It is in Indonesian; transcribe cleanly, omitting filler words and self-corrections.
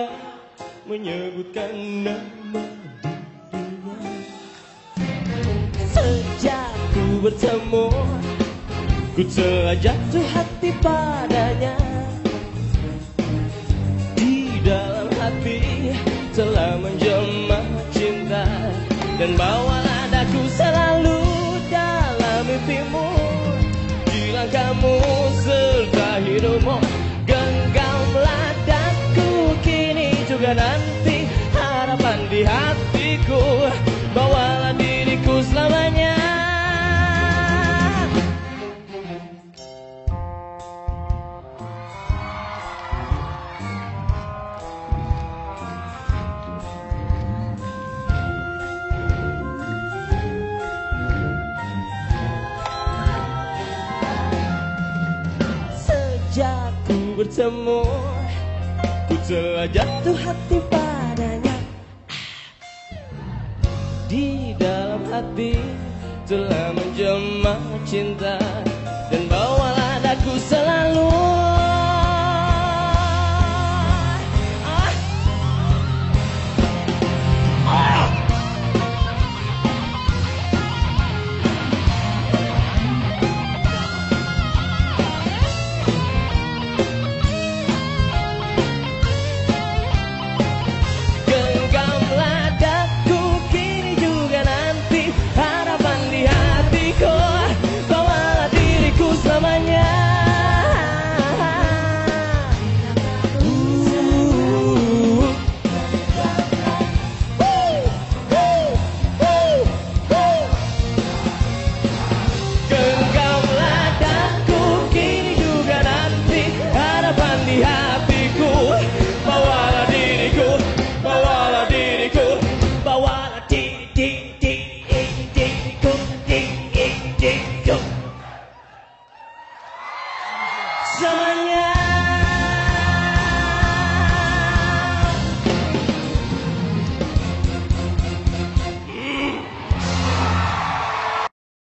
hanya menyebutkan nama dirinya. Sejak ku bertemu, ku telah jatuh hati padanya. Di dalam hati telah menjelma cinta, dan bawalah daku selalu dalam mimpimu. Bilang kamu serta hidupmu, genggamlah daku kini juga nanti. Harapan di hatiku, bawalah diriku selamanya. Sejak ku bertemu, ku telah jatuh hati padanya. Di dalam hati telah menjelma cinta,